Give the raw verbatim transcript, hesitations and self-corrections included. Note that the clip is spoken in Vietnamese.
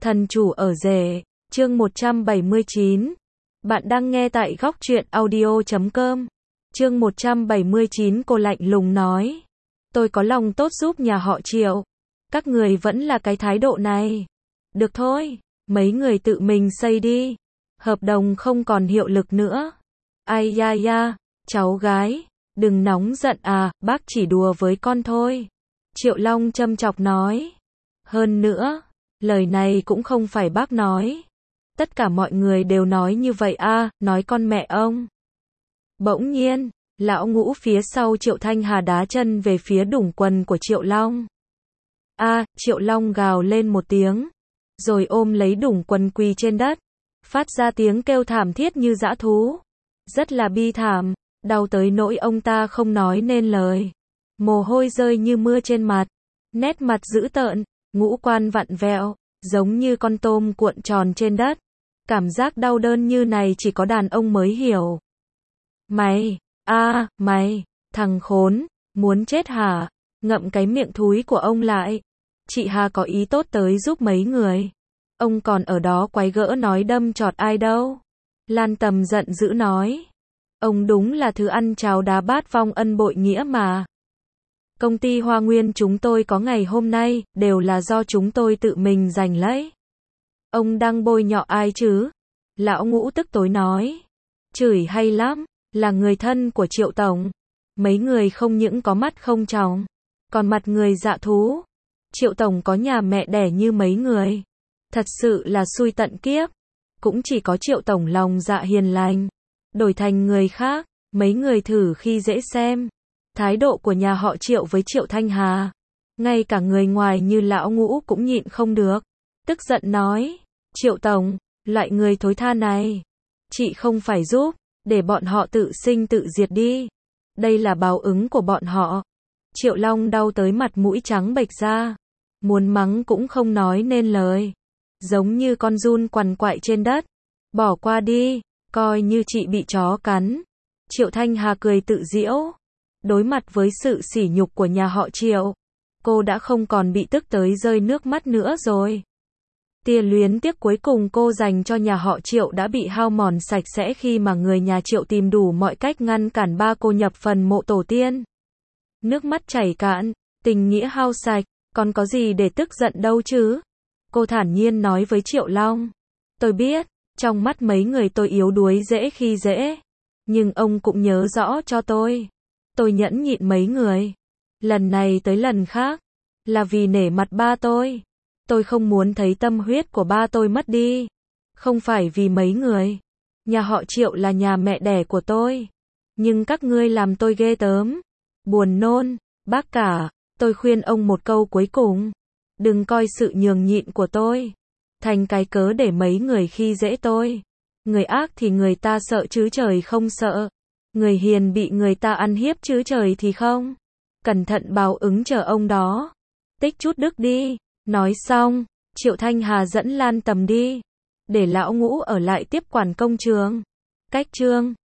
Thần chủ ở rể, chương một trăm bảy mươi chín. Bạn đang nghe tại góc truyện audio chấm com. Chương một trăm bảy mươi chín. Cô lạnh lùng nói. Tôi có lòng tốt giúp nhà họ Triệu. Các người vẫn là cái thái độ này. Được thôi, mấy người tự mình xây đi. Hợp đồng không còn hiệu lực nữa. Ai da da, cháu gái, đừng nóng giận à, bác chỉ đùa với con thôi. Triệu Long châm chọc nói. Hơn nữa, lời này cũng không phải bác nói. Tất cả mọi người đều nói như vậy à, nói con mẹ ông. Bỗng nhiên, lão ngũ phía sau Triệu Thanh Hà đá chân về phía đủng quần của Triệu Long. A, Triệu Long gào lên một tiếng, rồi ôm lấy đủng quần quỳ trên đất, phát ra tiếng kêu thảm thiết như dã thú. Rất là bi thảm, đau tới nỗi ông ta không nói nên lời. Mồ hôi rơi như mưa trên mặt, nét mặt dữ tợn, ngũ quan vặn vẹo, giống như con tôm cuộn tròn trên đất. Cảm giác đau đớn như này chỉ có đàn ông mới hiểu. Mày, a, à, mày, thằng khốn, muốn chết hả? Ngậm cái miệng thúi của ông lại. Chị Hà có ý tốt tới giúp mấy người. Ông còn ở đó quái gỡ nói đâm chọt ai đâu. Lan Tầm giận dữ nói. Ông đúng là thứ ăn cháo đá bát vong ân bội nghĩa mà. Công ty Hoa Nguyên chúng tôi có ngày hôm nay, đều là do chúng tôi tự mình giành lấy. Ông đang bôi nhọ ai chứ? Lão ngũ tức tối nói. Chửi hay lắm, là người thân của Triệu Tổng. Mấy người không những có mắt không tròng, còn mặt người dạ thú. Triệu Tổng có nhà mẹ đẻ như mấy người. Thật sự là xui tận kiếp. Cũng chỉ có Triệu Tổng lòng dạ hiền lành. Đổi thành người khác, mấy người thử khi dễ xem. Thái độ của nhà họ Triệu với Triệu Thanh Hà. Ngay cả người ngoài như lão ngũ cũng nhịn không được. Tức giận nói. Triệu Tổng, loại người thối tha này. Chị không phải giúp, để bọn họ tự sinh tự diệt đi. Đây là báo ứng của bọn họ. Triệu Long đau tới mặt mũi trắng bệch ra. Muốn mắng cũng không nói nên lời. Giống như con giun quằn quại trên đất. Bỏ qua đi, coi như chị bị chó cắn. Triệu Thanh Hà cười tự giễu. Đối mặt với sự sỉ nhục của nhà họ Triệu, cô đã không còn bị tức tới rơi nước mắt nữa rồi. Tia luyến tiếc cuối cùng cô dành cho nhà họ Triệu đã bị hao mòn sạch sẽ khi mà người nhà Triệu tìm đủ mọi cách ngăn cản ba cô nhập phần mộ tổ tiên. Nước mắt chảy cạn, tình nghĩa hao sạch, còn có gì để tức giận đâu chứ? Cô thản nhiên nói với Triệu Long. Tôi biết, trong mắt mấy người tôi yếu đuối dễ khi dễ. Nhưng ông cũng nhớ rõ cho tôi. Tôi nhẫn nhịn mấy người. Lần này tới lần khác. Là vì nể mặt ba tôi. Tôi không muốn thấy tâm huyết của ba tôi mất đi. Không phải vì mấy người. Nhà họ Triệu là nhà mẹ đẻ của tôi. Nhưng các ngươi làm tôi ghê tởm. Buồn nôn. Bác cả, tôi khuyên ông một câu cuối cùng. Đừng coi sự nhường nhịn của tôi thành cái cớ để mấy người khi dễ tôi. Người ác thì người ta sợ chứ trời không sợ. Người hiền bị người ta ăn hiếp chứ trời thì không. Cẩn thận báo ứng chờ ông đó. Tích chút đức đi. Nói xong, Triệu Thanh Hà dẫn Lan Tầm đi. Để lão ngũ ở lại tiếp quản công trường. Cách chương